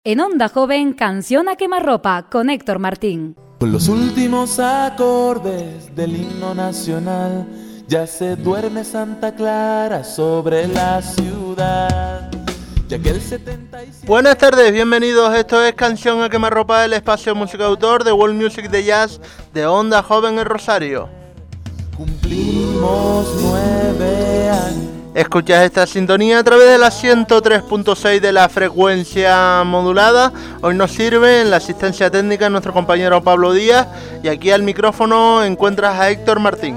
En Onda Joven, Canción a Quemarropa, con Héctor Martín. Con los últimos acordes del himno nacional, ya se duerme Santa Clara sobre la ciudad. Ya que el 75... Buenas tardes, bienvenidos. Esto es Canción a Quemarropa, el espacio música autor de World Music de Jazz de Onda Joven en Rosario. Cumplimos 9 años. Escuchas esta sintonía a través de la 103.6 de la frecuencia modulada. Hoy nos sirve en la asistencia técnica nuestro compañero Pablo Díaz, y aquí al micrófono encuentras a Héctor Martín.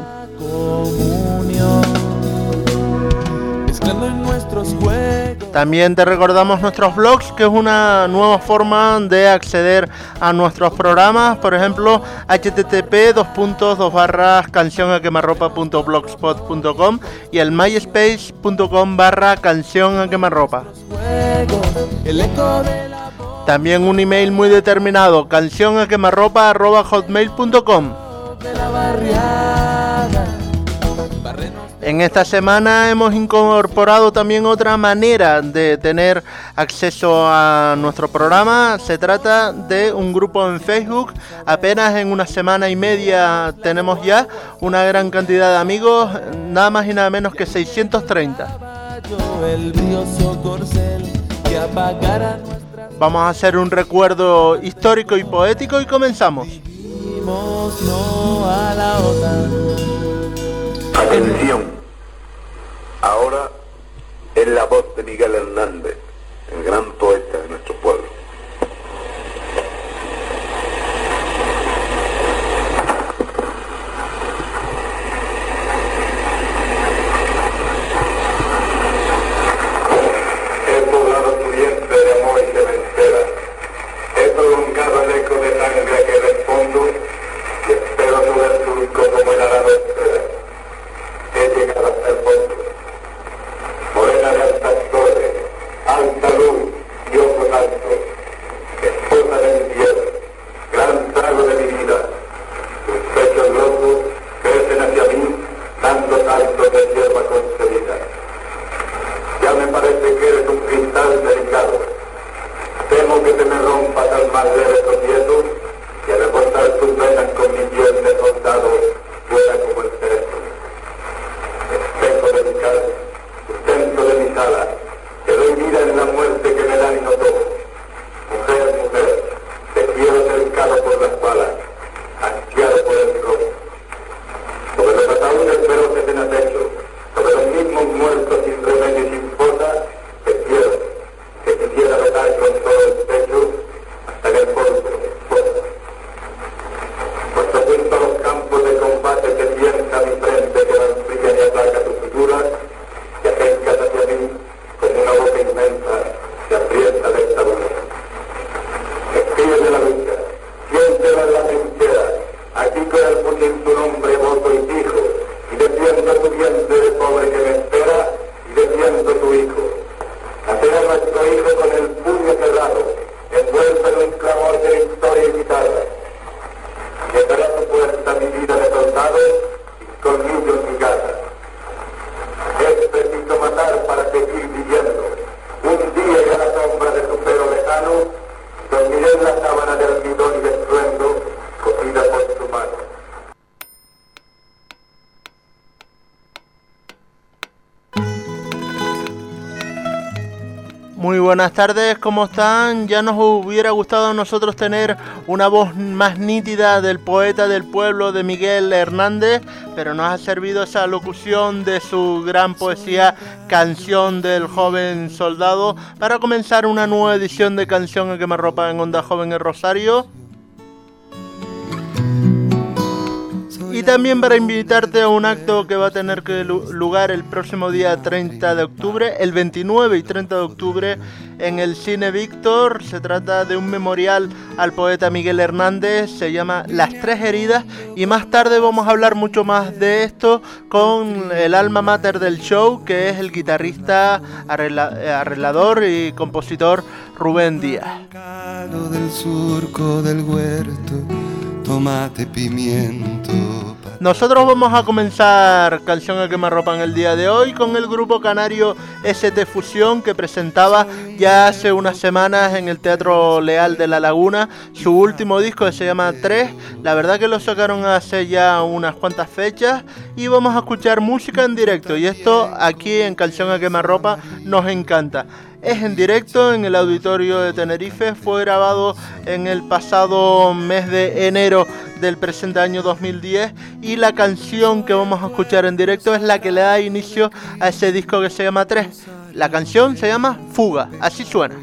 También te recordamos nuestros blogs, que es una nueva forma de acceder a nuestros programas. Por ejemplo, http://cancionaquemarropa.blogspot.com y el myspace.com/cancionaquemarropa. También un email muy determinado, cancionaquemarropa@hotmail.com. En esta semana hemos incorporado también otra manera de tener acceso a nuestro programa. Se trata de un grupo en Facebook. Apenas en una semana y media tenemos ya una gran cantidad de amigos, nada más y nada menos que 630. Vamos a hacer un recuerdo histórico y poético y comenzamos. Atención, ahora es la voz de Miguel Hernández, el gran poeta de nuestro pueblo. He poblado tu vientre de amor y de mentira, he prolongado el eco de sangre que respondo y espero sobre el surco como el arado espera. He llegado hasta el fondo, morena de altas torres, alta luz y ojos altos, esposa de mi tierra, gran trago de mi vida. Tus pechos locos crecen hacia mí, dando saltos de hierba concebida. Ya me parece que eres un cristal delicado, temo que te me rompas al más leve tropiezo y al recortar tus venas con mi piel de soldado fuera como el cerebro. Espejo de mi carne, sustento de mis alas, te doy vida en la muerte que me dan y no tomo. Mujer, mujer, te quiero cercado por las balas, ansiado por el robo. Sobre los ataúdes feroces en acecho, sobre los mismos muertos sin remedio y sin fosa, te quiero, que quisiera besar con todo el pecho hasta que el polvo explota. Puesto junto a los campos de combate que tienta mi frente, que no enfría ni aplaca tu figura, te acercas hacia mí como una boca inmensa que aprieta la dictadura. Escríbeme la lucha, siéntela en la trinchera, aquí con el fusil tu nombre, voto y fijo, y defiendo tu vientre de pobre que me espera, y defiendo tu hijo. Hacer a nuestro hijo con el puño cerrado, envuelto en un clamor de victoria y guitarra. Llegará a tu puerta mi vida de soldado y conmigo en mi casa. Es preciso matar para seguir viviendo. Un día y a la sombra de tu pelo lejano, dormiré en la sábana de almidón y de estruendo, cogida por tu mano. Muy buenas tardes, ¿cómo están? Ya nos hubiera gustado a nosotros tener una voz más nítida del poeta del pueblo de Miguel Hernández, pero nos ha servido esa locución de su gran poesía Canción del Joven Soldado para comenzar una nueva edición de Canción a Quemarropa en Onda Joven en Rosario. Y también para invitarte a un acto que va a tener lugar el próximo día 30 de octubre, el 29 y 30 de octubre en el Cine Víctor. Se trata de un memorial al poeta Miguel Hernández, se llama Las Tres Heridas, y más tarde vamos a hablar mucho más de esto con el alma mater del show, que es el guitarrista, arreglador y compositor Rubén Díaz. Del surco del huerto, tomate, pimiento. Nosotros vamos a comenzar Canción a Quemarropa en el día de hoy con el grupo canario ST Fusión, que presentaba ya hace unas semanas en el Teatro Leal de La Laguna su último disco, que se llama 3. La verdad que lo sacaron hace ya unas cuantas fechas y vamos a escuchar música en directo, y esto aquí en Canción a Quemarropa nos encanta. Es en directo en el Auditorio de Tenerife, fue grabado en el pasado mes de enero del presente año 2010, y la canción que vamos a escuchar en directo es la que le da inicio a ese disco que se llama 3. La canción se llama Fuga, así suena.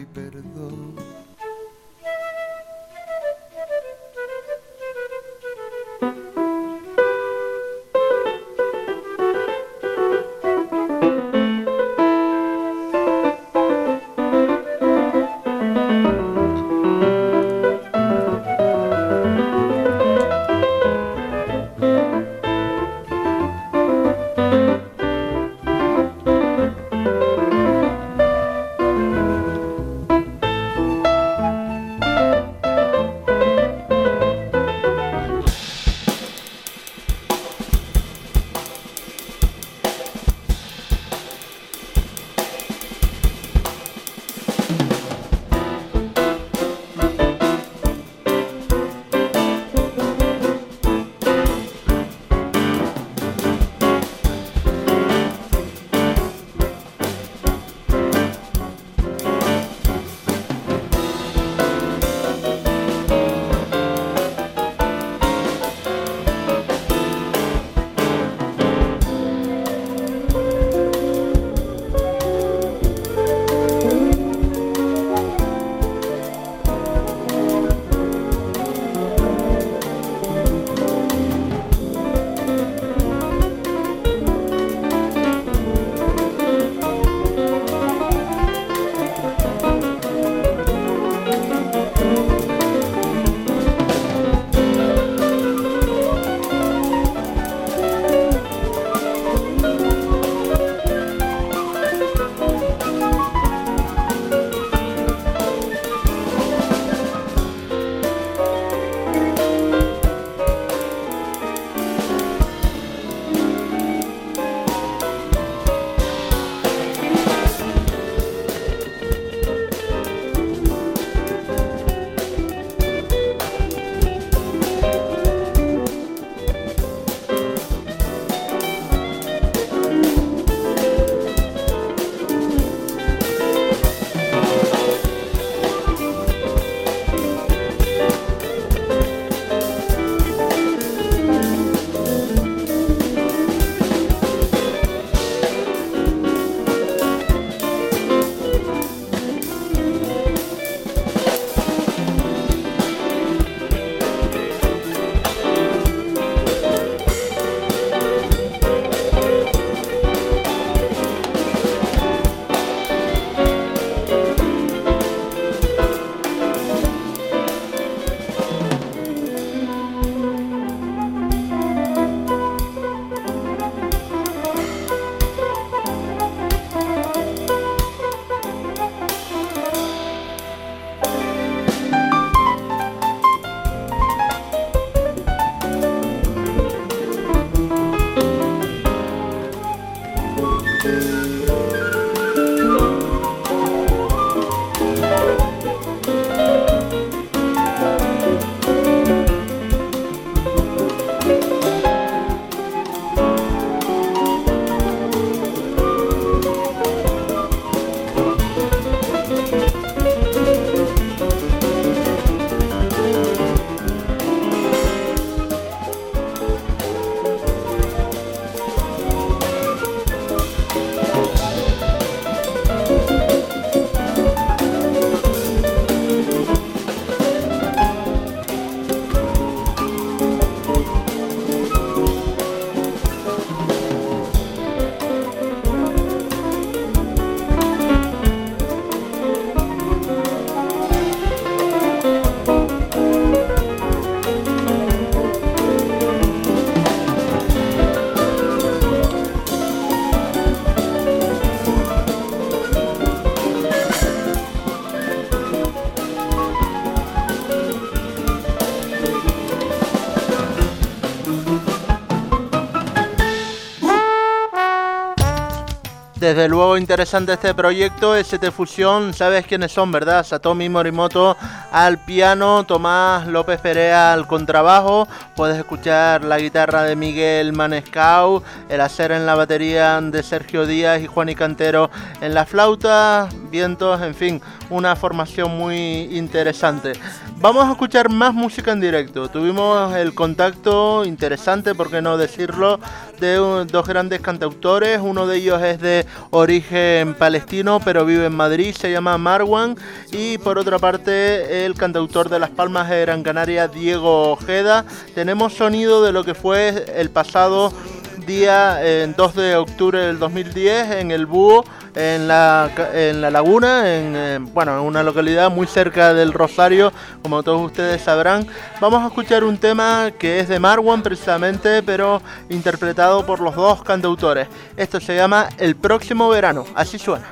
desde luego interesante este proyecto, ST Fusión. Sabes quiénes son, ¿verdad? Satomi Morimoto al piano, Tomás López Perea al contrabajo. Puedes escuchar la guitarra de Miguel Manescau, el hacer en la batería de Sergio Díaz y Juan Cantero en la flauta, vientos, en fin, una formación muy interesante. Vamos a escuchar más música en directo. Tuvimos el contacto interesante, por qué no decirlo, de dos grandes cantautores. Uno de ellos es de origen palestino, pero vive en Madrid, se llama Marwan. Y por otra parte, el cantautor de Las Palmas de Gran Canaria, Diego Ojeda. Tenemos sonido de lo que fue el pasado día 2 de octubre del 2010 en el Búho, en la Laguna, en una localidad muy cerca del Rosario, como todos ustedes sabrán. Vamos a escuchar un tema que es de Marwan precisamente, pero interpretado por los dos cantautores. Esto se llama El Próximo Verano, así suena.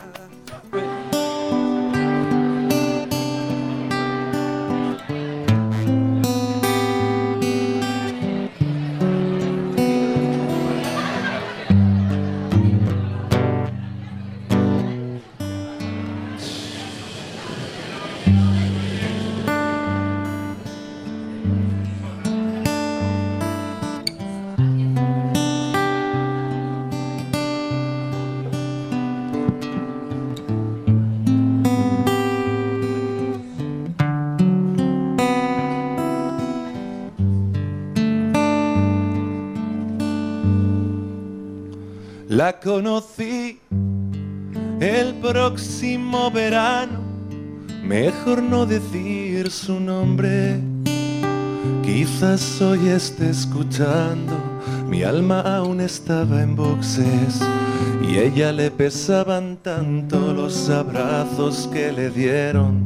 La conocí el próximo verano, mejor no decir su nombre. Quizás hoy esté escuchando, mi alma aún estaba en boxes y ella le pesaban tanto los abrazos que le dieron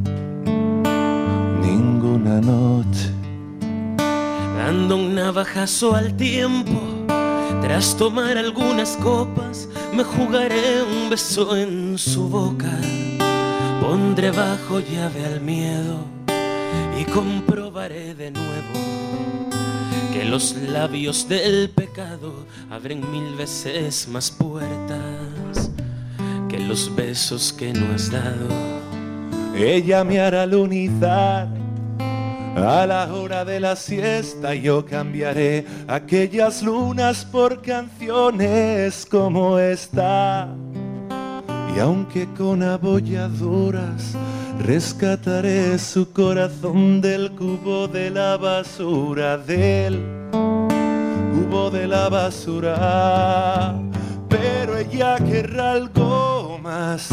ninguna noche. Dando un navajazo al tiempo, tras tomar algunas copas, me jugaré un beso en su boca. Pondré bajo llave al miedo y comprobaré de nuevo que los labios del pecado abren 1000 veces más puertas que los besos que no has dado. Ella me hará lunizar a la hora de la siesta, yo cambiaré aquellas lunas por canciones como esta. Y aunque con abolladuras rescataré su corazón del cubo de la basura, del cubo de la basura. Pero ella querrá algo más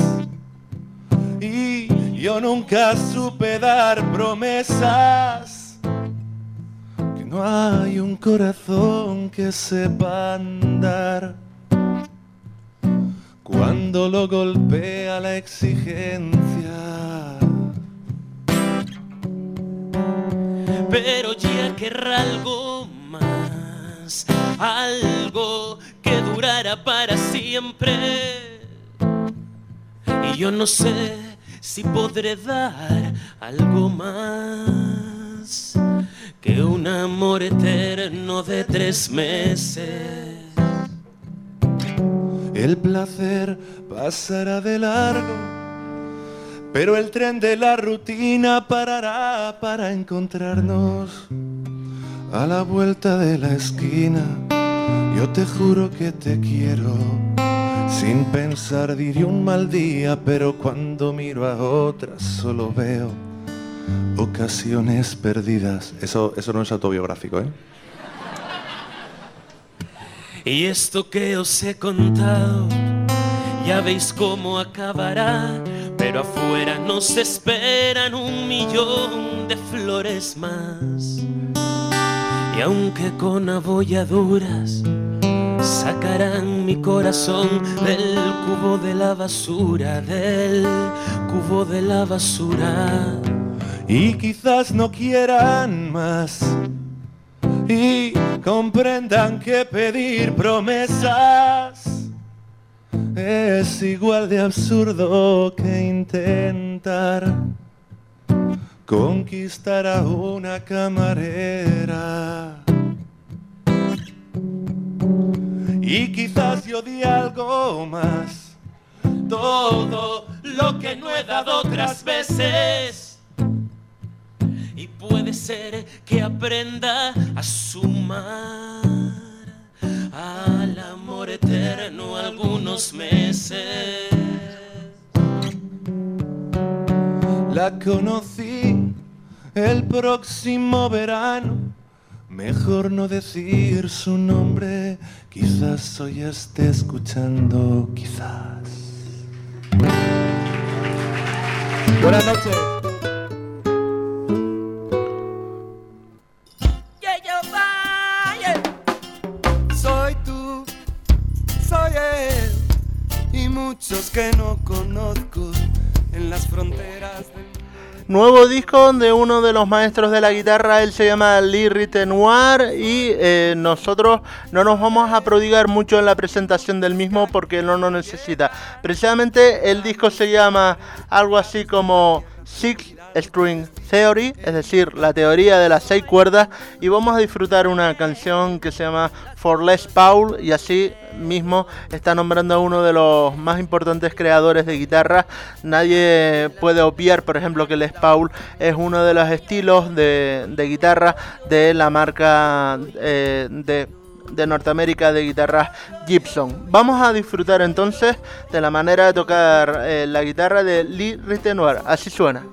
y yo nunca supe dar promesas, que no hay un corazón que sepa andar cuando lo golpea la exigencia. Pero ya querrá algo más, algo que durara para siempre. Y yo no sé si podré dar algo más que un amor eterno de 3 meses. El placer pasará de largo, pero el tren de la rutina parará para encontrarnos a la vuelta de la esquina. Yo te juro que te quiero, sin pensar diré un mal día, pero cuando miro a otras solo veo ocasiones perdidas. Eso no es autobiográfico, ¿eh? Y esto que os he contado, ya veis cómo acabará, pero afuera nos esperan 1.000.000 de flores más. Y aunque con abolladuras sacarán mi corazón del cubo de la basura, del cubo de la basura. Y quizás no quieran más y comprendan que pedir promesas es igual de absurdo que intentar conquistar a una camarera. Y quizás yo di algo más todo lo que no he dado otras veces. Y puede ser que aprenda a sumar al amor eterno algunos meses. La conocí el próximo verano. Mejor no decir su nombre. Quizás hoy esté escuchando, quizás. Buenas noches. Soy tú, soy él y muchos que no conozco en las fronteras del... Nuevo disco de uno de los maestros de la guitarra, él se llama Lee Ritenoir y nosotros no nos vamos a prodigar mucho en la presentación del mismo porque él no lo necesita. Precisamente el disco se llama algo así como Six String Theory, es decir, la teoría de las 6 cuerdas, y vamos a disfrutar una canción que se llama For Les Paul, y así mismo está nombrando a uno de los más importantes creadores de guitarra. Nadie puede obviar, por ejemplo, que Les Paul es uno de los estilos de guitarra de la marca de Norteamérica de guitarras Gibson. Vamos a disfrutar entonces de la manera de tocar la guitarra de Lee Ritenoir. Así suena.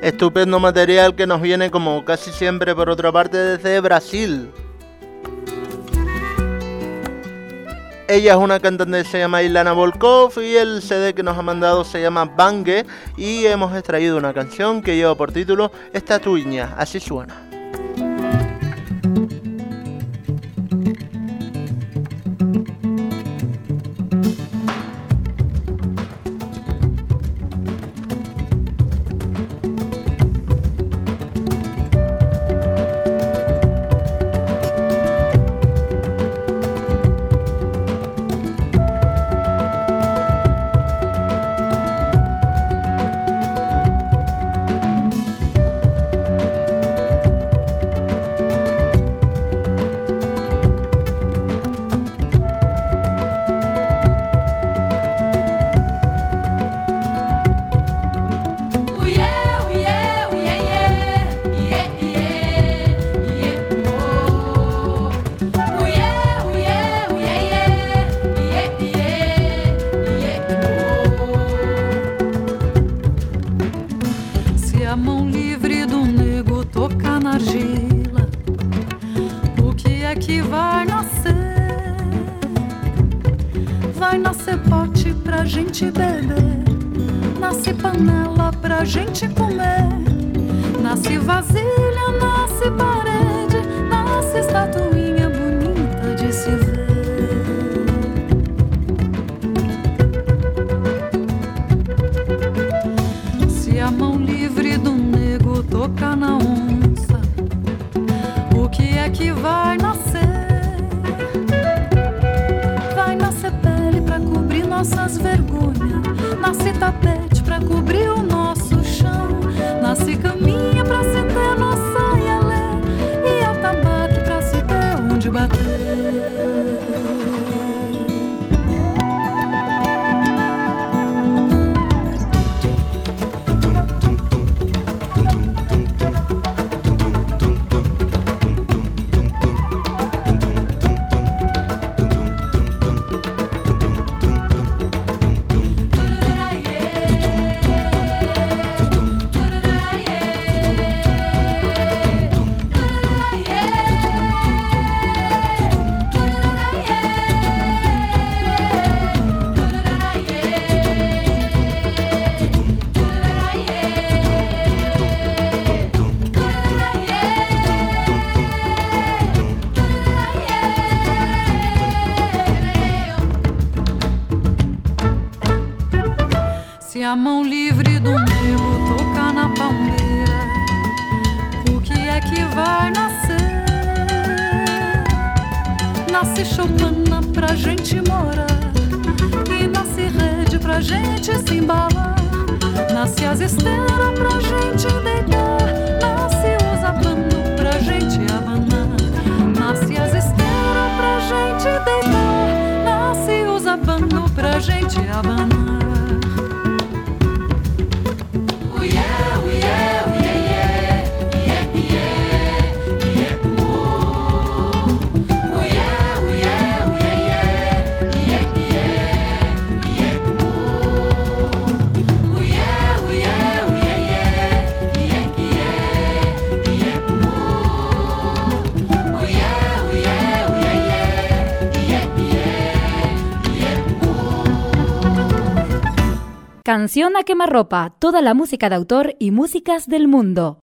Estupendo material que nos viene como casi siempre por otra parte desde Brasil. Ella es una cantante que se llama Ilana Volkov y el CD que nos ha mandado se llama Bangue y hemos extraído una canción que lleva por título Estatuinha, así suena. Se a mão livre do nego tocar na palmeira, o que é que vai nascer? Nasce choupana pra gente morar, e nasce rede pra gente se embalar, nasce as esteiras pra gente deitar, nasce os abanos pra gente abanar, nasce as esteiras pra gente deitar, nasce os abanos pra gente abanar. Canción a quemarropa, toda la música de autor y músicas del mundo.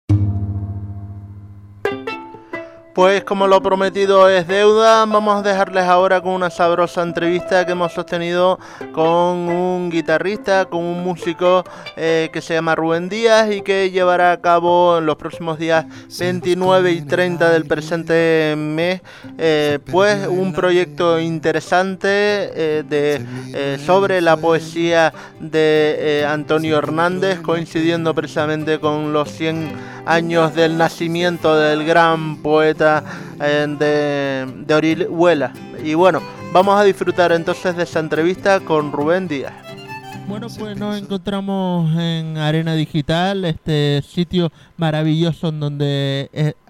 Pues como lo prometido es deuda, vamos a dejarles ahora con una sabrosa entrevista que hemos sostenido con un guitarrista, con un músico que se llama Rubén Díaz y que llevará a cabo en los próximos días 29 y 30 del presente mes pues un proyecto interesante sobre la poesía de Antonio Hernández, coincidiendo precisamente con los 100 años del nacimiento del gran poeta de Orihuela. Y bueno, vamos a disfrutar entonces de esa entrevista con Rubén Díaz. Bueno, pues nos encontramos en Arena Digital, este sitio maravilloso en donde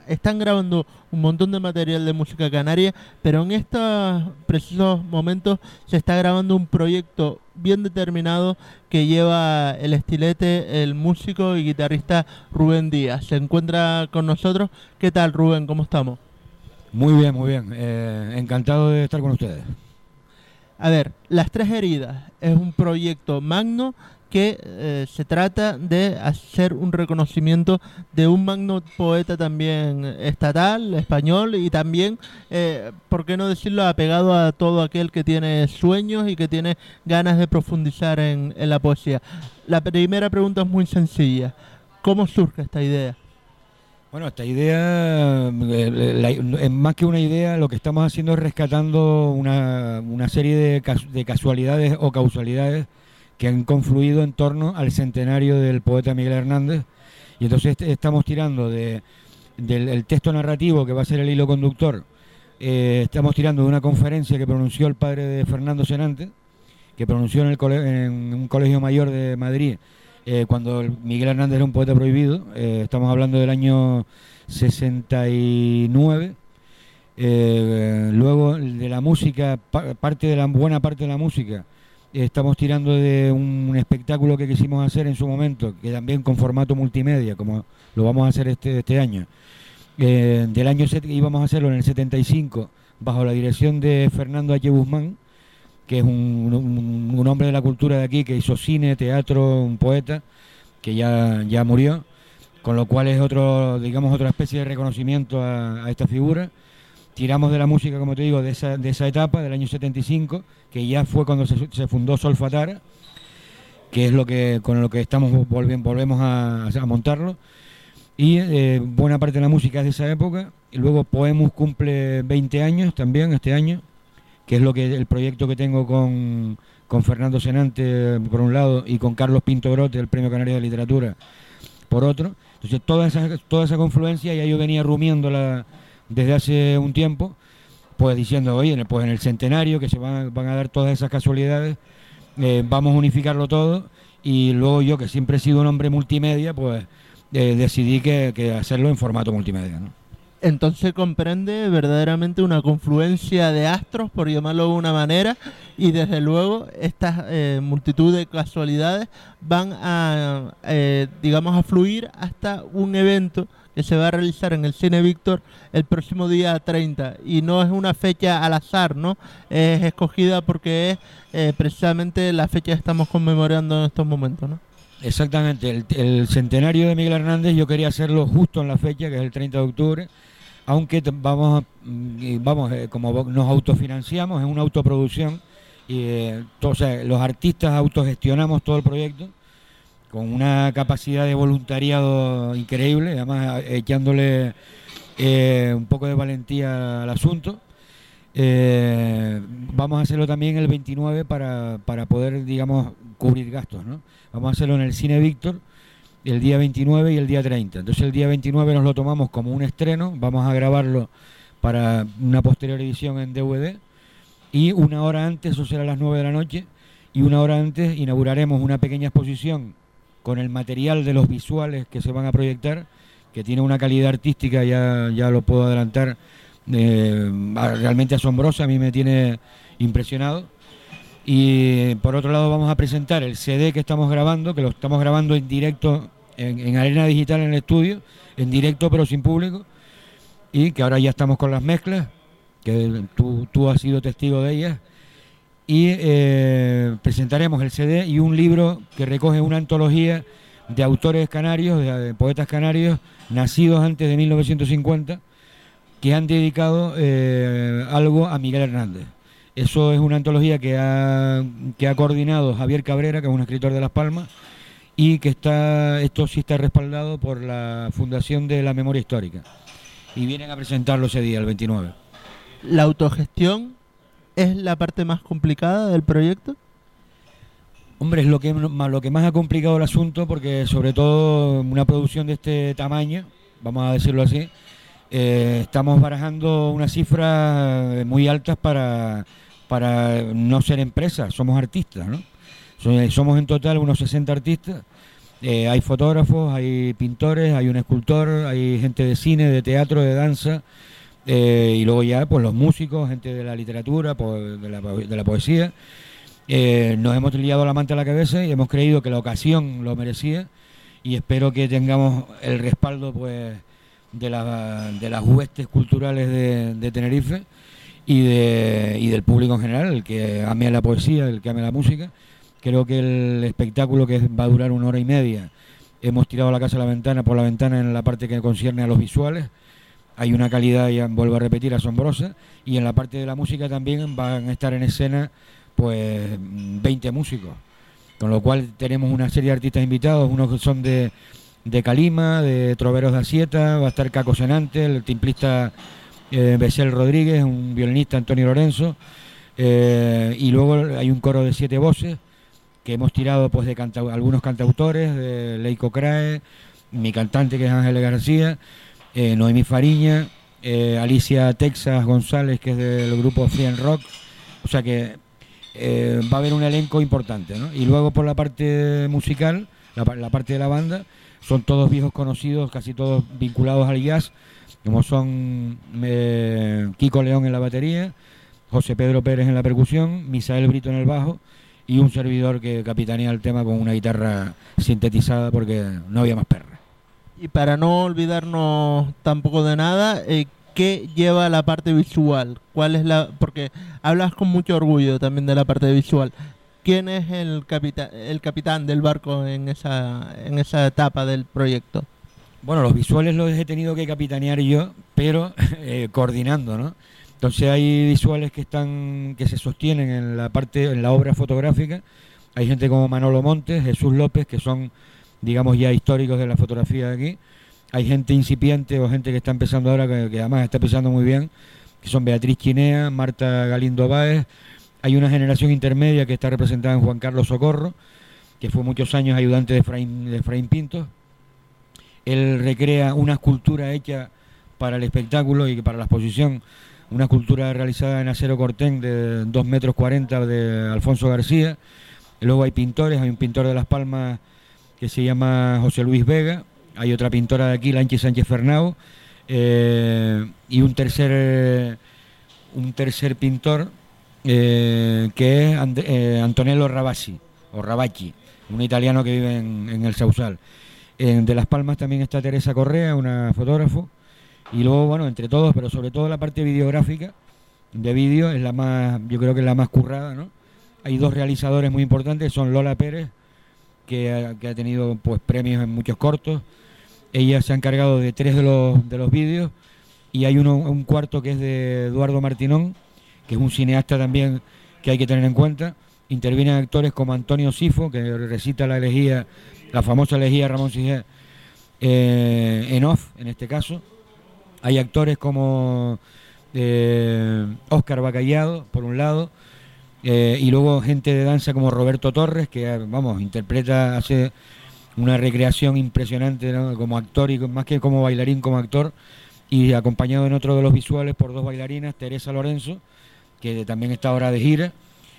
están grabando un montón de material de música canaria, pero en estos precisos momentos se está grabando un proyecto bien determinado que lleva el estilete, el músico y guitarrista Rubén Díaz. Se encuentra con nosotros. ¿Qué tal, Rubén? ¿Cómo estamos? Muy bien, muy bien. Encantado de estar con ustedes. A ver, Las Tres Heridas es un proyecto magno que se trata de hacer un reconocimiento de un magno poeta también estatal, español, y también, por qué no decirlo, apegado a todo aquel que tiene sueños y que tiene ganas de profundizar en la poesía. La primera pregunta es muy sencilla. ¿Cómo surge esta idea? Bueno, esta idea, más que una idea, lo que estamos haciendo es rescatando una serie de casualidades o causalidades que han confluido en torno al centenario del poeta Miguel Hernández, y entonces estamos tirando del texto narrativo que va a ser el hilo conductor. Estamos tirando de una conferencia que pronunció el padre de Fernando Senante, que pronunció en un colegio mayor de Madrid, cuando Miguel Hernández era un poeta prohibido. Estamos hablando del año 69. Luego de la música, buena parte de la música, estamos tirando de un espectáculo que quisimos hacer en su momento, que también con formato multimedia, como lo vamos a hacer este año. Íbamos a hacerlo en el 75, bajo la dirección de Fernando H. Guzmán, que es un hombre de la cultura de aquí, que hizo cine, teatro, un poeta, que ya murió, con lo cual es otra especie de reconocimiento a esta figura. Tiramos de la música, como te digo, de esa etapa, del año 75, que ya fue cuando se fundó Solfatara, que es con lo que volvemos a montarlo. Y buena parte de la música es de esa época. Y luego Poemus cumple 20 años también este año, que es el proyecto que tengo con Fernando Senante por un lado y con Carlos Pinto Grote, el Premio Canario de Literatura, por otro. Entonces toda esa confluencia ya yo venía rumiándola desde hace un tiempo, pues diciendo, oye, en el centenario que se van a dar todas esas casualidades, vamos a unificarlo todo. Y luego yo, que siempre he sido un hombre multimedia, pues decidí que hacerlo en formato multimedia, ¿no? Entonces comprende verdaderamente una confluencia de astros, por llamarlo de una manera, y desde luego estas multitud de casualidades van a fluir hasta un evento que se va a realizar en el Cine Víctor el próximo día 30, y no es una fecha al azar, ¿no? Es escogida porque es precisamente la fecha que estamos conmemorando en estos momentos, ¿no? Exactamente, el centenario de Miguel Hernández yo quería hacerlo justo en la fecha, que es el 30 de octubre, aunque como nos autofinanciamos, es una autoproducción, y los artistas autogestionamos todo el proyecto, con una capacidad de voluntariado increíble, además echándole un poco de valentía al asunto. Vamos a hacerlo también el 29 para poder, cubrir gastos, ¿no? Vamos a hacerlo en el Cine Víctor el día 29 y el día 30. Entonces el día 29 nos lo tomamos como un estreno, vamos a grabarlo para una posterior edición en DVD, y una hora antes, eso será a las 9 de la noche, y una hora antes inauguraremos una pequeña exposición con el material de los visuales que se van a proyectar, que tiene una calidad artística, ya lo puedo adelantar, realmente asombrosa, a mí me tiene impresionado. Y por otro lado vamos a presentar el CD que estamos grabando, que lo estamos grabando en directo en Arena Digital en el estudio, en directo pero sin público, y que ahora ya estamos con las mezclas, que tú has sido testigo de ellas. Y presentaremos el CD y un libro que recoge una antología de autores canarios, de poetas canarios, nacidos antes de 1950, que han dedicado algo a Miguel Hernández. Eso es una antología que ha coordinado Javier Cabrera, que es un escritor de Las Palmas, y que esto sí está respaldado por la Fundación de la Memoria Histórica. Y vienen a presentarlo ese día, el 29. ¿La autogestión es la parte más complicada del proyecto? Hombre, es lo que más ha complicado el asunto, porque sobre todo una producción de este tamaño, vamos a decirlo así, estamos barajando unas cifras muy altas para no ser empresa, somos artistas, ¿no? Somos en total unos 60 artistas, Hay fotógrafos, hay pintores, hay un escultor, hay gente de cine, de teatro, de danza, y luego ya pues los músicos, gente de la literatura, de la poesía. Nos hemos liado la manta a la cabeza y hemos creído que la ocasión lo merecía, y espero que tengamos el respaldo pues de las huestes culturales de Tenerife y del público en general, el que ame la poesía, el que ame la música. Creo que el espectáculo, que va a durar 1 hora y media, hemos tirado la casa por la ventana en la parte que concierne a los visuales. Hay una calidad, ya vuelvo a repetir, asombrosa, y en la parte de la música también van a estar en escena pues 20 músicos, con lo cual tenemos una serie de artistas invitados, unos que son de Calima, de Troveros de Asieta, va a estar Caco Senante, el timplista Besel Rodríguez, un violinista Antonio Lorenzo, y luego hay un coro de 7 voces que hemos tirado pues de algunos cantautores, de Leico Crae, mi cantante que es Ángeles García, Noemí Fariña, Alicia Texas González, que es del grupo Free and Rock. O sea que va a haber un elenco importante, ¿no? Y luego por la parte musical, la parte de la banda, son todos viejos conocidos, casi todos vinculados al jazz, como son Kiko León en la batería, José Pedro Pérez en la percusión, Misael Brito en el bajo, y un servidor que capitanea el tema con una guitarra sintetizada porque no había más perra. Y para no olvidarnos tampoco de nada, ¿qué lleva la parte visual? ¿Cuál es porque hablas con mucho orgullo también de la parte visual. ¿Quién es el capitán del barco en esa etapa del proyecto? Bueno, los visuales los he tenido que capitanear yo, pero coordinando, ¿no? Entonces hay visuales que se sostienen en la obra fotográfica. Hay gente como Manolo Montes, Jesús López, que son, digamos, ya históricos de la fotografía de aquí. Hay gente incipiente o gente que está empezando ahora, que además está empezando muy bien, que son Beatriz Chinea, Marta Galindo Báez. Hay una generación intermedia que está representada en Juan Carlos Socorro, que fue muchos años ayudante de Efraín Pintos. Él recrea una escultura hecha para el espectáculo y para la exposición, una escultura realizada en acero cortén de 2,40 metros de Alfonso García. Y luego hay pintores, hay un pintor de Las Palmas que se llama José Luis Vega, hay otra pintora de aquí, Lanchi Sánchez Fernau, y un tercer pintor que es Antonello Rabacci, un italiano que vive en el Sausal. De Las Palmas también está Teresa Correa, una fotógrafo. Y luego, bueno, entre todos, pero sobre todo la parte videográfica, de vídeo, es yo creo que es la más currada, ¿no? Hay 2 realizadores muy importantes, son Lola Pérez, que ha tenido pues premios en muchos cortos. Ella se ha encargado de 3 de los vídeos, y hay un cuarto que es de Eduardo Martinón, que es un cineasta también que hay que tener en cuenta. Intervienen actores como Antonio Sifo, que recita la famosa elegía Ramón Sigé en off, en este caso. Hay actores como Óscar Bacallado, por un lado, y luego gente de danza como Roberto Torres, que hace una recreación impresionante, ¿no? Como actor y más que como bailarín, como actor, y acompañado en otro de los visuales por 2 bailarinas, Teresa Lorenzo, que también está ahora de gira,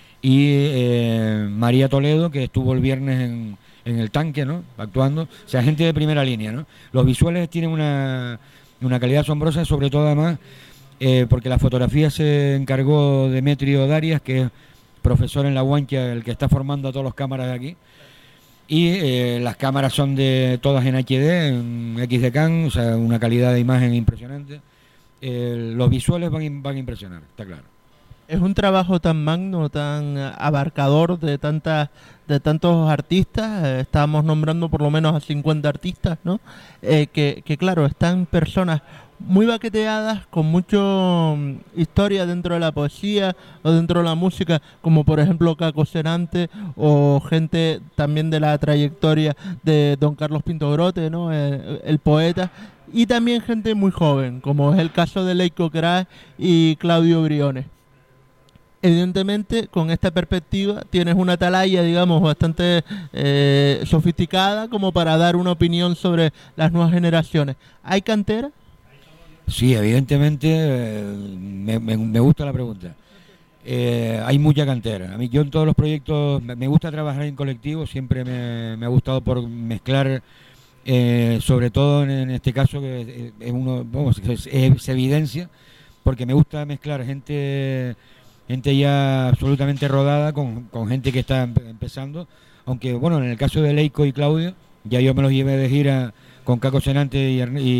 y María Toledo, que estuvo el viernes en el tanque, ¿no? Actuando. O sea, gente de primera línea, ¿no? Los visuales tienen una calidad asombrosa, sobre todo además porque la fotografía se encargó Demetrio Darias, que es profesor en la Huancha, el que está formando a todos los cámaras de aquí, y las cámaras son todas en HD, en XD-CAM, o sea, una calidad de imagen impresionante. Los visuales van a impresionar, está claro. Es un trabajo tan magno, tan abarcador de tantos artistas. Estábamos nombrando por lo menos a 50 artistas, ¿no? Que claro, están personas muy baqueteadas, con mucha historia dentro de la poesía o dentro de la música, como por ejemplo Caco Senante, o gente también de la trayectoria de don Carlos Pinto Grote, ¿no? El poeta, y también gente muy joven, como es el caso de Leico Crae y Claudio Briones. Evidentemente, con esta perspectiva tienes una atalaya, digamos, bastante sofisticada como para dar una opinión sobre las nuevas generaciones. ¿Hay cantera? Sí, evidentemente, me gusta la pregunta. hay mucha cantera. A mí, yo en todos los proyectos me gusta trabajar en colectivo, siempre me ha gustado por mezclar, sobre todo en este caso que es uno, vamos, se evidencia, porque me gusta mezclar gente ya absolutamente rodada con gente que está empezando, aunque bueno, en el caso de Leico y Claudio, ya yo me los llevé de gira con Caco Senante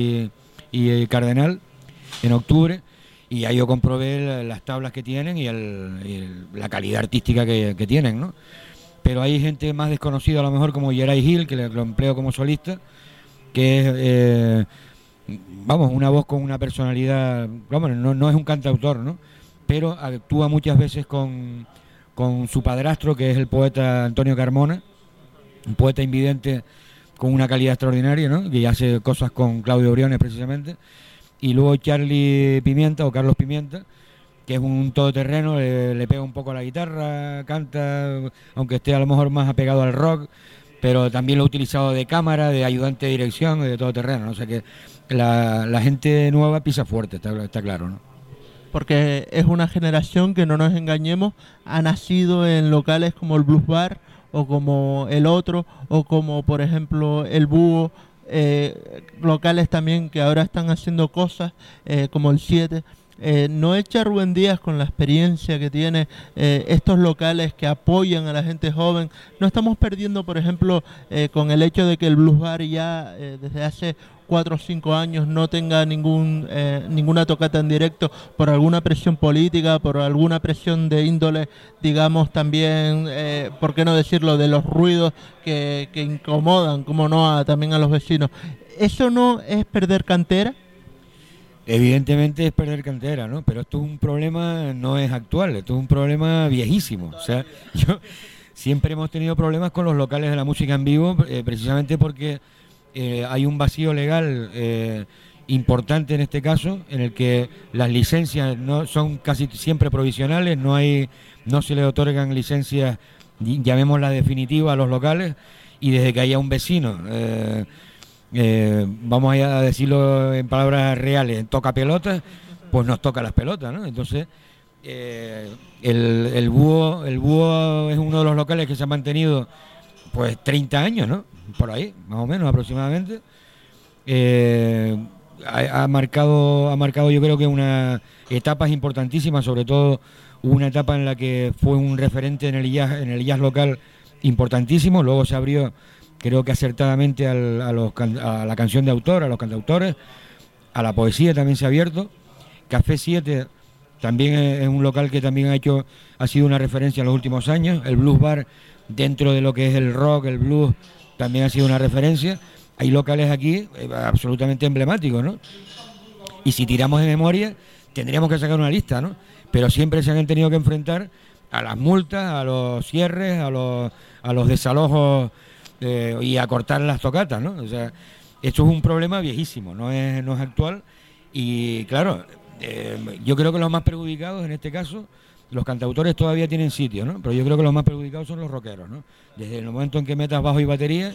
y Cardenal en octubre, y ya yo comprobé las tablas que tienen y la calidad artística que tienen, ¿no? Pero hay gente más desconocida a lo mejor, como Geray Hill, que lo empleo como solista, que es vamos, una voz con una personalidad, vamos, no es un cantautor, ¿no? Pero actúa muchas veces con su padrastro, que es el poeta Antonio Carmona, un poeta invidente con una calidad extraordinaria, ¿no? Que hace cosas con Claudio Briones precisamente. Y luego Charlie Pimienta, o Carlos Pimienta, que es un todoterreno, le pega un poco a la guitarra, canta, aunque esté a lo mejor más apegado al rock, pero también lo ha utilizado de cámara, de ayudante de dirección, de todoterreno, ¿no? O sea que la gente nueva pisa fuerte, está claro, ¿no? Porque es una generación que, no nos engañemos, ha nacido en locales como el Blues Bar, o como El Otro, o como por ejemplo El Búho, locales también que ahora están haciendo cosas como el 7. ¿No echa Rubén Díaz, con la experiencia que tiene, estos locales que apoyan a la gente joven? ¿No estamos perdiendo, por ejemplo, con el hecho de que el Blues Bar ya desde hace 4 o 5 años no tenga ninguna tocata en directo, por alguna presión política, por alguna presión de índole, digamos, también, por qué no decirlo, de los ruidos que incomodan, como no, también a los vecinos? ¿Eso no es perder cantera? Evidentemente es perder cantera, ¿no? Pero esto es un problema, no es actual, esto es un problema viejísimo. O sea, siempre hemos tenido problemas con los locales de la música en vivo, precisamente porque hay un vacío legal importante en este caso, en el que las licencias no son casi siempre provisionales, no se le otorgan licencias, llamémosla definitiva, a los locales, y desde que haya un vecino, vamos a decirlo en palabras reales, toca pelotas, pues nos toca las pelotas, ¿no? Entonces el Búho es uno de los locales que se ha mantenido pues 30 años, ¿no? Por ahí, más o menos, aproximadamente. Ha marcado yo creo que unas etapas importantísimas, sobre todo una etapa en la que fue un referente en el jazz local importantísimo. Luego se abrió, creo que acertadamente, a la canción de autor, a los cantautores, a la poesía también se ha abierto. Café 7 también es un local que también ha sido una referencia en los últimos años. El Blues Bar, dentro de lo que es el rock, el blues, también ha sido una referencia. Hay locales aquí absolutamente emblemáticos, ¿no? Y si tiramos de memoria, tendríamos que sacar una lista, ¿no? Pero siempre se han tenido que enfrentar a las multas, a los cierres, a los desalojos y a cortar las tocatas, ¿no? O sea, esto es un problema viejísimo, no es actual. Y claro, yo creo que los más perjudicados en este caso, los cantautores todavía tienen sitio, ¿no? Pero yo creo que los más perjudicados son los rockeros, ¿no? Desde el momento en que metas bajo y batería,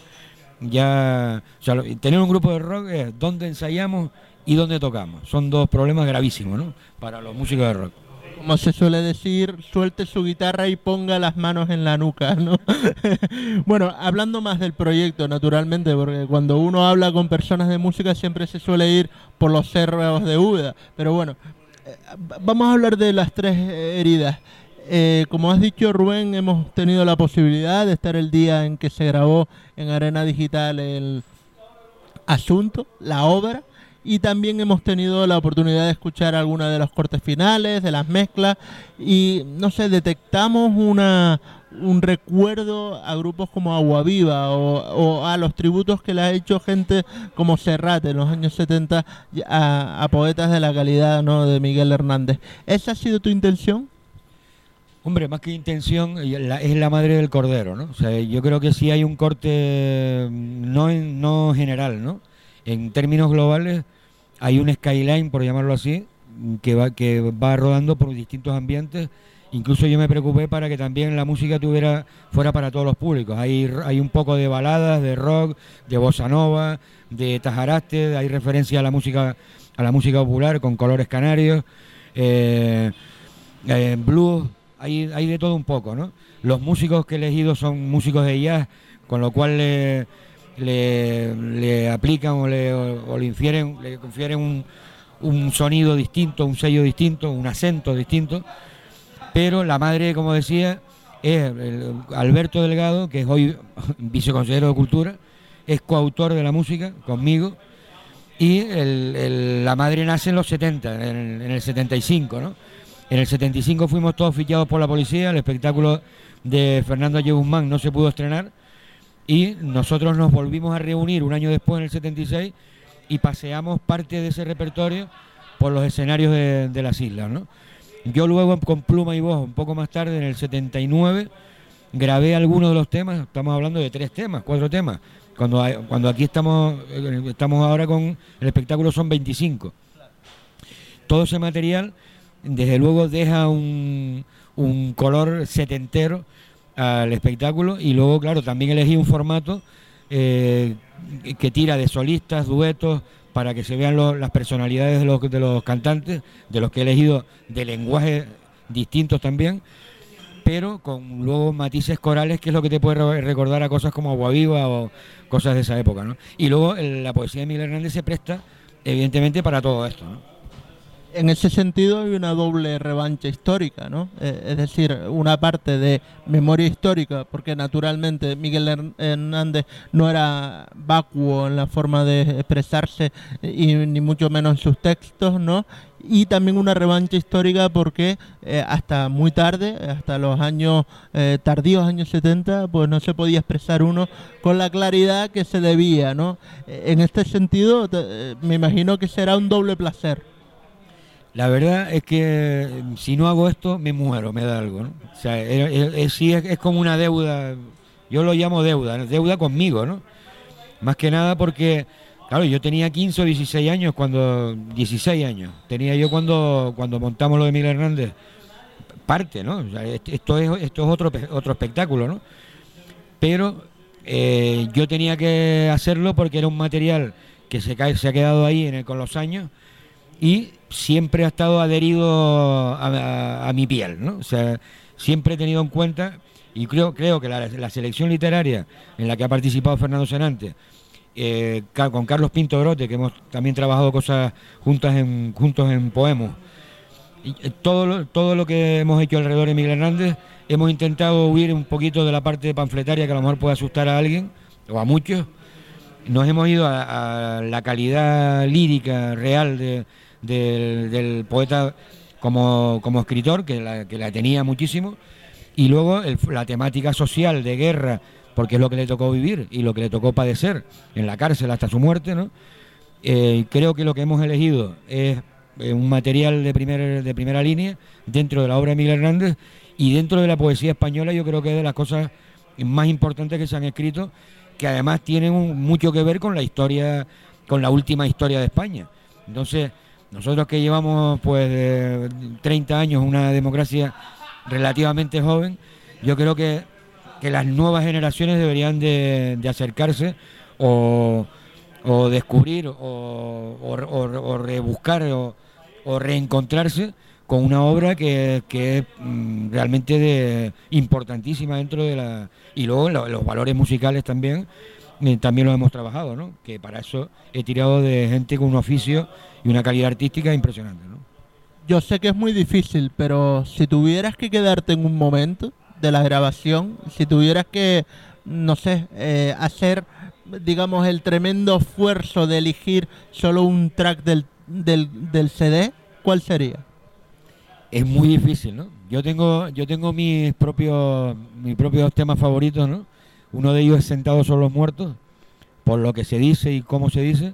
ya, o sea, tener un grupo de rock es dónde ensayamos y dónde tocamos. Son dos problemas gravísimos, ¿no? Para los músicos de rock. Como se suele decir, suelte su guitarra y ponga las manos en la nuca, ¿no? Bueno, hablando más del proyecto, naturalmente, porque cuando uno habla con personas de música siempre se suele ir por los cerros de Úbeda. Pero bueno, vamos a hablar de las 3 heridas. Como has dicho, Rubén, hemos tenido la posibilidad de estar el día en que se grabó en Arena Digital el asunto, la obra, y también hemos tenido la oportunidad de escuchar algunas de los cortes finales, de las mezclas, y no sé, detectamos un recuerdo a grupos como Agua Viva o a los tributos que le ha hecho gente como Serrat en los años 70 a poetas de la calidad, ¿no?, de Miguel Hernández. ¿Esa ha sido tu intención? Hombre, más que intención, es la madre del cordero, ¿no? O sea, yo creo que sí hay un corte no general, ¿no? En términos globales hay un skyline, por llamarlo así, que va rodando por distintos ambientes. Incluso yo me preocupé para que también la música fuera para todos los públicos. Hay un poco de baladas, de rock, de bossa nova, de tajaraste, hay referencia a la música popular con colores canarios, blues. hay de todo un poco, ¿no? Los músicos que he elegido son músicos de jazz, con lo cual le aplican o le confieren un sonido distinto, un sello distinto, un acento distinto. Pero la madre, como decía, es Alberto Delgado, que es hoy viceconsejero de Cultura, es coautor de la música conmigo, y la madre nace en los 70, en el 75, ¿no? En el 75 fuimos todos fichados por la policía, el espectáculo de Fernando Aye Guzmán no se pudo estrenar, y nosotros nos volvimos a reunir un año después, en el 76, y paseamos parte de ese repertorio por los escenarios de las islas, ¿no? Yo luego, con pluma y voz, un poco más tarde, en el 79, grabé algunos de los temas. Estamos hablando de 3 temas, 4 temas, cuando aquí estamos ahora con el espectáculo son 25. Todo ese material, desde luego, deja un color setentero al espectáculo, y luego, claro, también elegí un formato que tira de solistas, duetos, para que se vean las personalidades de los cantantes, de los que he elegido, de lenguajes distintos también, pero con luego matices corales, que es lo que te puede recordar a cosas como Agua Viva o cosas de esa época, ¿no? Y luego la poesía de Miguel Hernández se presta, evidentemente, para todo esto, ¿no? En ese sentido hay una doble revancha histórica, ¿no? Es decir, una parte de memoria histórica, porque naturalmente Miguel Hernández no era vacuo en la forma de expresarse, y ni mucho menos en sus textos, ¿no? Y también una revancha histórica porque hasta muy tarde, hasta los años tardíos, años 70, pues no se podía expresar uno con la claridad que se debía, ¿no? En este sentido, me imagino que será un doble placer. La verdad es que si no hago esto, me muero, me da algo, ¿no? O sea, es como una deuda, yo lo llamo deuda conmigo, ¿no? Más que nada porque, claro, yo tenía 15 o 16 años, 16 años tenía yo cuando montamos lo de Miguel Hernández, parte, ¿no? O sea, esto es otro espectáculo, ¿no? Pero yo tenía que hacerlo porque era un material que se ha quedado ahí con los años, y siempre ha estado adherido a mi piel, ¿no? O sea, siempre he tenido en cuenta, y creo que la selección literaria en la que ha participado Fernando Senante, con Carlos Pinto Grote, que hemos también trabajado cosas juntos en Poemos, y todo lo que hemos hecho alrededor de Miguel Hernández, hemos intentado huir un poquito de la parte panfletaria, que a lo mejor puede asustar a alguien o a muchos. Nos hemos ido a la calidad lírica real del poeta como escritor, que la tenía muchísimo, y luego la temática social de guerra, porque es lo que le tocó vivir y lo que le tocó padecer en la cárcel hasta su muerte, ¿no? Creo que lo que hemos elegido es un material de primera línea dentro de la obra de Miguel Hernández, y dentro de la poesía española yo creo que es de las cosas más importantes que se han escrito, que además tienen mucho que ver con la historia, con la última historia de España. Entonces, nosotros que llevamos pues 30 años, una democracia relativamente joven, yo creo que las nuevas generaciones deberían de acercarse o descubrir o rebuscar o reencontrarse con una obra que es realmente importantísima dentro de la... Y luego los valores musicales también los hemos trabajado, ¿no? Que para eso he tirado de gente con un oficio y una calidad artística impresionante, ¿no? Yo sé que es muy difícil, pero si tuvieras que quedarte en un momento de la grabación, si tuvieras que, no sé, hacer, digamos, el tremendo esfuerzo de elegir solo un track del CD, ¿cuál sería? Es muy difícil, ¿no? Yo tengo mis propios temas favoritos, ¿no? Uno de ellos es Sentados son los muertos, por lo que se dice y cómo se dice.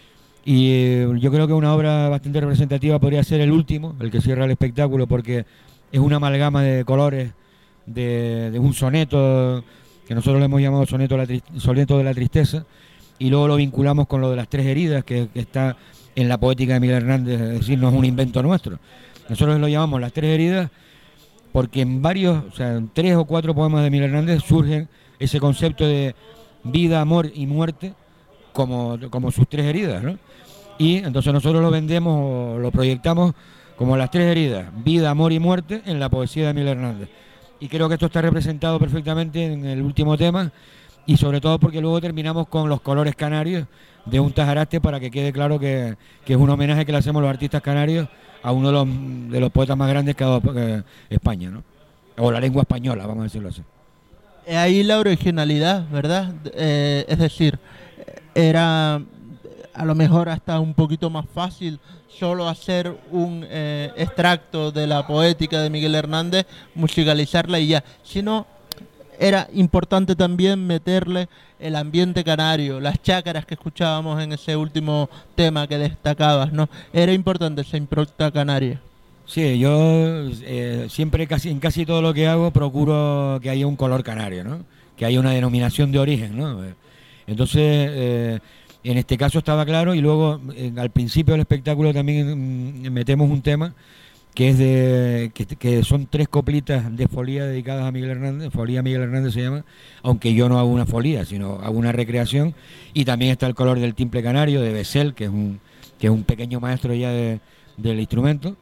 Y yo creo que una obra bastante representativa podría ser el último, el que cierra el espectáculo, porque es una amalgama de colores, de un soneto, que nosotros le hemos llamado soneto de la tristeza, y luego lo vinculamos con lo de las 3 heridas, que está en la poética de Miguel Hernández, es decir, no es un invento nuestro. Nosotros lo llamamos las 3 heridas porque en varios, o sea, en 3 o 4 poemas de Miguel Hernández surgen ese concepto de vida, amor y muerte como sus 3 heridas, ¿no? Y entonces nosotros lo vendemos o lo proyectamos como las tres heridas, vida, amor y muerte, en la poesía de Miguel Hernández. Y creo que esto está representado perfectamente en el último tema, y sobre todo porque luego terminamos con los colores canarios de un Tajaraste, para que quede claro que es un homenaje que le hacemos los artistas canarios a uno de los poetas más grandes que ha dado España, ¿no? O la lengua española, vamos a decirlo así. Ahí la originalidad, ¿verdad? Es decir, era a lo mejor hasta un poquito más fácil solo hacer un extracto de la poética de Miguel Hernández, musicalizarla y ya, sino era importante también meterle el ambiente canario, las chácaras que escuchábamos en ese último tema que destacabas, ¿no? Era importante esa impronta canaria. Sí, yo siempre en casi todo lo que hago procuro que haya un color canario, ¿no? Que haya una denominación de origen, ¿no? Entonces, en este caso estaba claro, y luego al principio del espectáculo también metemos un tema que es que son 3 coplitas de folía dedicadas a Miguel Hernández. Folía Miguel Hernández se llama, aunque yo no hago una folía, sino hago una recreación. Y también está el color del timple canario de Bessel, que es un pequeño maestro ya del instrumento.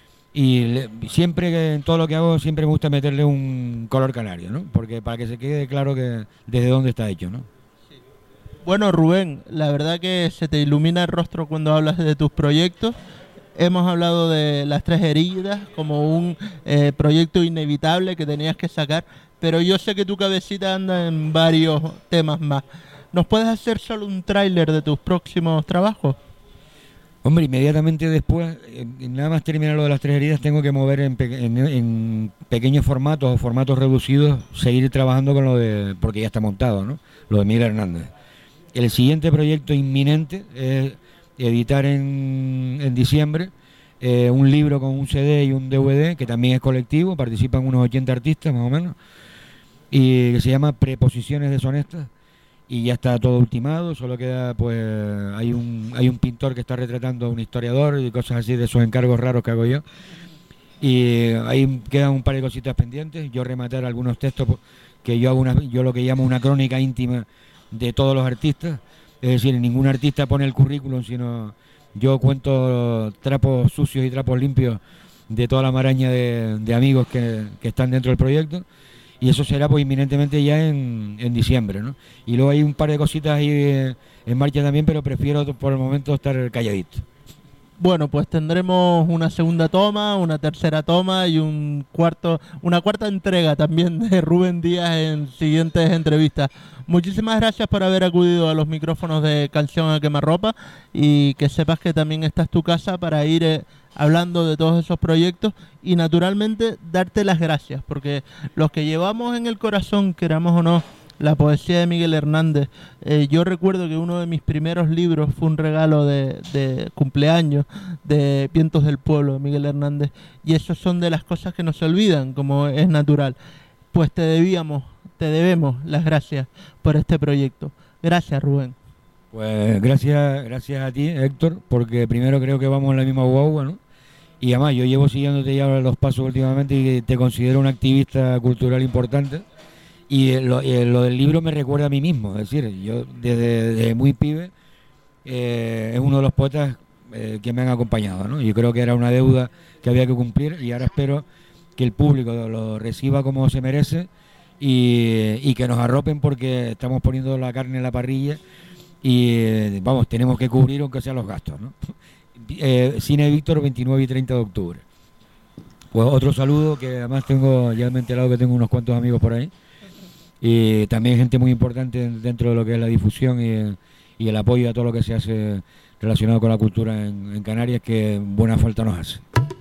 Y siempre, en todo lo que hago, siempre me gusta meterle un color canario, ¿no? Porque para que se quede claro que desde dónde está hecho, ¿no? Bueno, Rubén, la verdad que se te ilumina el rostro cuando hablas de tus proyectos. Hemos hablado de las 3 heridas como un proyecto inevitable que tenías que sacar, pero yo sé que tu cabecita anda en varios temas más. ¿Nos puedes hacer solo un tráiler de tus próximos trabajos? Hombre, inmediatamente después, nada más terminar lo de las 3 heridas, tengo que mover en pequeños formatos o formatos reducidos, seguir trabajando con porque ya está montado, ¿no? Lo de Miguel Hernández. El siguiente proyecto inminente es editar en diciembre un libro con un CD y un DVD, que también es colectivo, participan unos 80 artistas más o menos, y que se llama Preposiciones deshonestas, y ya está todo ultimado. Solo queda, pues, hay un pintor que está retratando a un historiador y cosas así, de esos encargos raros que hago yo, y ahí quedan un par de cositas pendientes. Yo rematar algunos textos que yo hago, yo lo que llamo una crónica íntima de todos los artistas. Es decir, ningún artista pone el currículum, sino yo cuento trapos sucios y trapos limpios de toda la maraña de amigos que están dentro del proyecto, y eso será pues inminentemente ya en diciembre, ¿no? Y luego hay un par de cositas ahí en marcha también, pero prefiero por el momento estar calladito. Bueno, pues tendremos una segunda toma, una tercera toma y una cuarta entrega también de Rubén Díaz en siguientes entrevistas. Muchísimas gracias por haber acudido a los micrófonos de Canción a Quemarropa, y que sepas que también esta es tu casa para ir hablando de todos esos proyectos, y naturalmente darte las gracias, porque los que llevamos en el corazón, queramos o no, la poesía de Miguel Hernández. Yo recuerdo que uno de mis primeros libros fue un regalo de cumpleaños de Vientos del Pueblo de Miguel Hernández, y esas son de las cosas que no se olvidan, como es natural. Pues te debemos las gracias por este proyecto. Gracias, Rubén. Pues gracias a ti, Héctor, porque primero creo que vamos en la misma guagua, ¿no? Y además yo llevo siguiéndote ya los pasos últimamente, y te considero un activista cultural importante. Y lo del libro me recuerda a mí mismo, es decir, yo desde muy pibe es uno de los poetas que me han acompañado, ¿no? Yo creo que era una deuda que había que cumplir, y ahora espero que el público lo reciba como se merece, y que nos arropen, porque estamos poniendo la carne en la parrilla, y vamos, tenemos que cubrir aunque sean los gastos, ¿no? Cine Víctor, 29 y 30 de octubre. Pues otro saludo, que además ya me he enterado que tengo unos cuantos amigos por ahí, y también gente muy importante dentro de lo que es la difusión y el apoyo a todo lo que se hace relacionado con la cultura en Canarias, que buena falta nos hace.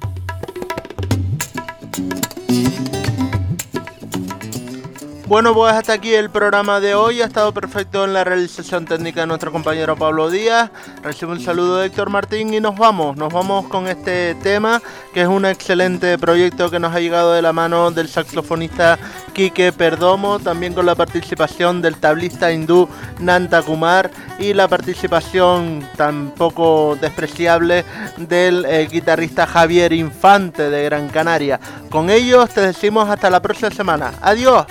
Bueno, pues hasta aquí el programa de hoy. Ha estado perfecto en la realización técnica de nuestro compañero Pablo Díaz. Recibo un saludo de Héctor Martín y nos vamos con este tema, que es un excelente proyecto que nos ha llegado de la mano del saxofonista Quique Perdomo, también con la participación del tablista hindú Nanta Kumar y la participación tampoco despreciable del guitarrista Javier Infante de Gran Canaria. Con ellos te decimos hasta la próxima semana. ¡Adiós!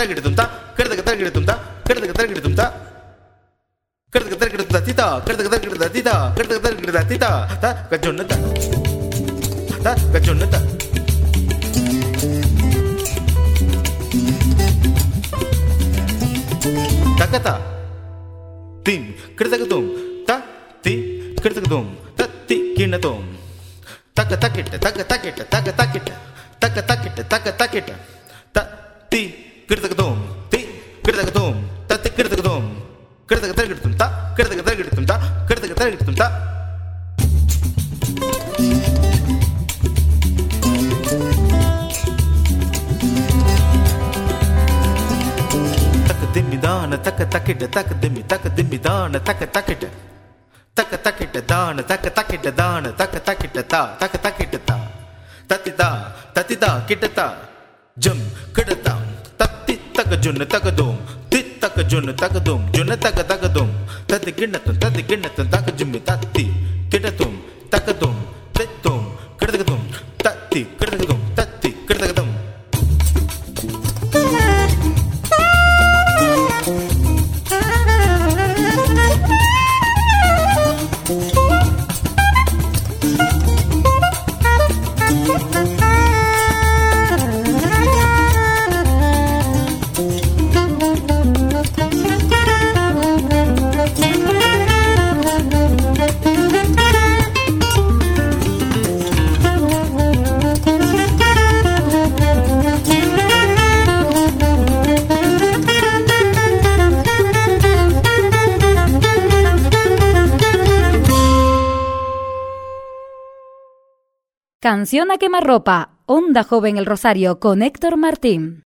Takata tim kirtakatum ta ti kirtakatum ta ti kinatum takatakita takatakita takatakita takatakita takatakita ta ti kirtakatum ti kirtakatum ta ti kirtakatum kirtakatum ta kirtakatum ta kirtakatum ta dana taka takita taka dimmi dana taka takita dana taka takita dana taka takita ta taka takita ta tatita kita ta jum kita ta tati taka junna taka dum tit taka junna taka dum junna taka taka dum tati kinatun taka jummi tati kita tum taka dum titum kita dum tati kita dum tati kita dum Canción a quemarropa, Onda Joven El Rosario con Héctor Martín.